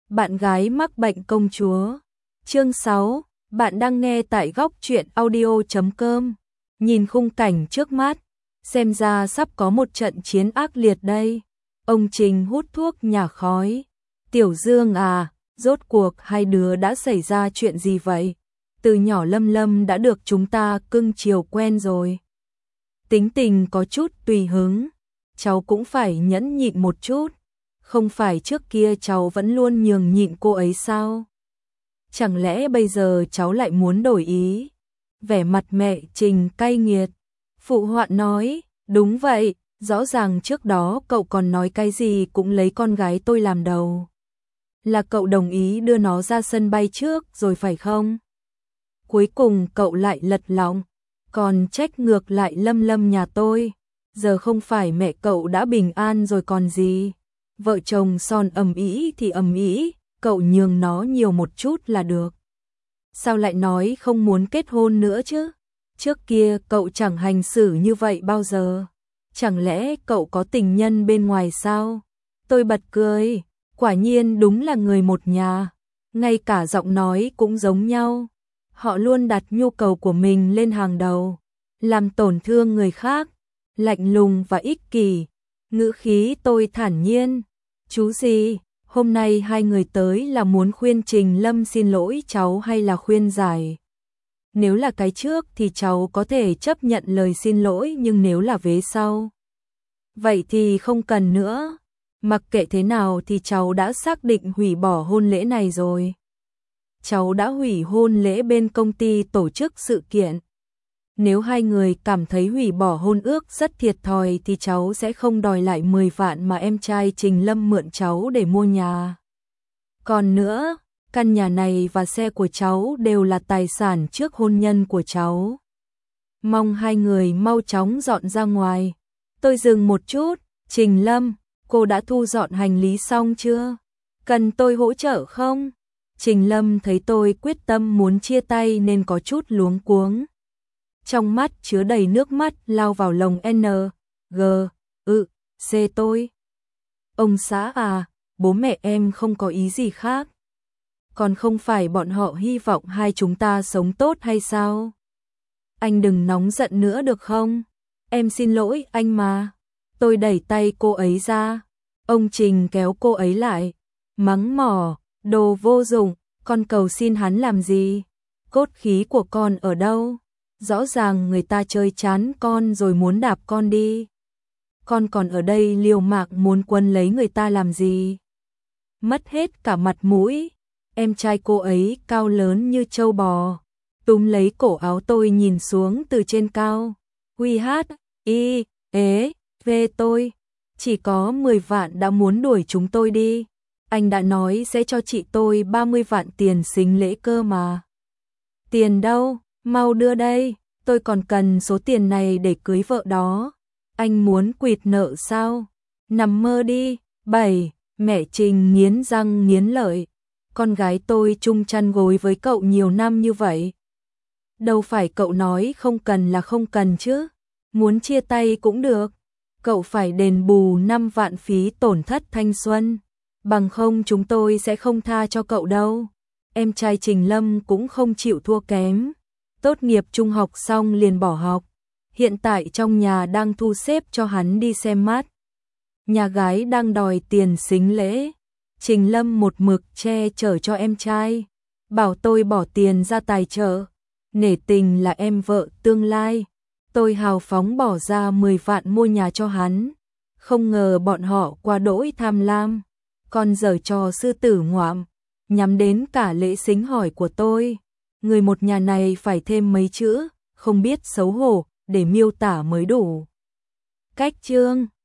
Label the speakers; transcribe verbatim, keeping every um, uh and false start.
Speaker 1: Bạn gái mắc bệnh công chúa. Chương sáu, bạn đang nghe tại góc truyện audio chấm com. Nhìn khung cảnh trước mắt, xem ra sắp có một trận chiến ác liệt đây. Ông Trình hút thuốc nhả khói. Tiểu Dương à, rốt cuộc hai đứa đã xảy ra chuyện gì vậy? Từ nhỏ Lâm Lâm đã được chúng ta cưng chiều quen rồi. Tính tình có chút tùy hứng, cháu cũng phải nhẫn nhịn một chút. Không phải trước kia cháu vẫn luôn nhường nhịn cô ấy sao? Chẳng lẽ bây giờ cháu lại muốn đổi ý? Vẻ mặt mẹ Trình cay nghiệt. Phụ họa nói, đúng vậy, rõ ràng trước đó cậu còn nói cái gì cũng lấy con gái tôi làm đầu. Là cậu đồng ý đưa nó ra sân bay trước rồi phải không? Cuối cùng cậu lại lật lọng, còn trách ngược lại Lâm Lâm nhà tôi. Giờ không phải mẹ cậu đã bình an rồi còn gì. Vợ chồng son ầm ĩ thì ầm ĩ, cậu nhường nó nhiều một chút là được. Sao lại nói không muốn kết hôn nữa chứ? Trước kia cậu chẳng hành xử như vậy bao giờ. Chẳng lẽ cậu có tình nhân bên ngoài sao? Tôi bật cười, quả nhiên đúng là người một nhà. Ngay cả giọng nói cũng giống nhau. Họ luôn đặt nhu cầu của mình lên hàng đầu, làm tổn thương người khác, lạnh lùng và ích kỷ. Ngữ khí tôi thản nhiên. Chú gì, hôm nay hai người tới là muốn khuyên Trình Lâm xin lỗi cháu hay là khuyên giải? Nếu là cái trước thì cháu có thể chấp nhận lời xin lỗi, nhưng nếu là vế sau, vậy thì không cần nữa. Mặc kệ thế nào thì cháu đã xác định hủy bỏ hôn lễ này rồi. Cháu đã hủy hôn lễ bên công ty tổ chức sự kiện. Nếu hai người cảm thấy hủy bỏ hôn ước rất thiệt thòi thì cháu sẽ không đòi lại mười vạn mà em trai Trình Lâm mượn cháu để mua nhà. Còn nữa, căn nhà này và xe của cháu đều là tài sản trước hôn nhân của cháu. Mong hai người mau chóng dọn ra ngoài. Tôi dừng một chút, Trình Lâm, cô đã thu dọn hành lý xong chưa? Cần tôi hỗ trợ không? Trình Lâm thấy tôi quyết tâm muốn chia tay nên có chút luống cuống. Trong mắt chứa đầy nước mắt lao vào lồng N, G, ư, C tôi. Ông xã à, bố mẹ em không có ý gì khác. Còn không phải bọn họ hy vọng hai chúng ta sống tốt hay sao? Anh đừng nóng giận nữa được không? Em xin lỗi anh mà. Tôi đẩy tay cô ấy ra. Ông Trình kéo cô ấy lại. Mắng mỏ, đồ vô dụng, con cầu xin hắn làm gì? Cốt khí của con ở đâu? Rõ ràng người ta chơi chán con rồi muốn đạp con đi. Con còn ở đây liều mạng muốn quấn lấy người ta làm gì? Mất hết cả mặt mũi. Em trai cô ấy cao lớn như trâu bò, túm lấy cổ áo tôi nhìn xuống từ trên cao. Huy hát, y, ế, về tôi. Chỉ có mười vạn đã muốn đuổi chúng tôi đi. Anh đã nói sẽ cho chị tôi ba mươi vạn tiền sính lễ cơ mà. Tiền đâu? Mau đưa đây, tôi còn cần số tiền này để cưới vợ đó. Anh muốn quỵt nợ sao? Nằm mơ đi. Bảy, mẹ Trình nghiến răng nghiến lợi. Con gái tôi chung chăn gối với cậu nhiều năm như vậy. Đâu phải cậu nói không cần là không cần chứ. Muốn chia tay cũng được. Cậu phải đền bù năm vạn phí tổn thất thanh xuân. Bằng không chúng tôi sẽ không tha cho cậu đâu. Em trai Trình Lâm cũng không chịu thua kém. Tốt nghiệp trung học xong liền bỏ học. Hiện tại trong nhà đang thu xếp cho hắn đi xem mắt. Nhà gái đang đòi tiền sính lễ. Trình Lâm một mực che chở cho em trai. Bảo tôi bỏ tiền ra tài trợ. Nể tình là em vợ tương lai. Tôi hào phóng bỏ ra mười vạn mua nhà cho hắn. Không ngờ bọn họ quá đỗi tham lam. Còn giở trò sư tử ngoạm. Nhắm đến cả lễ sính hỏi của tôi. Người một nhà này phải thêm mấy chữ, không biết xấu hổ, để miêu tả mới đủ. Cách chương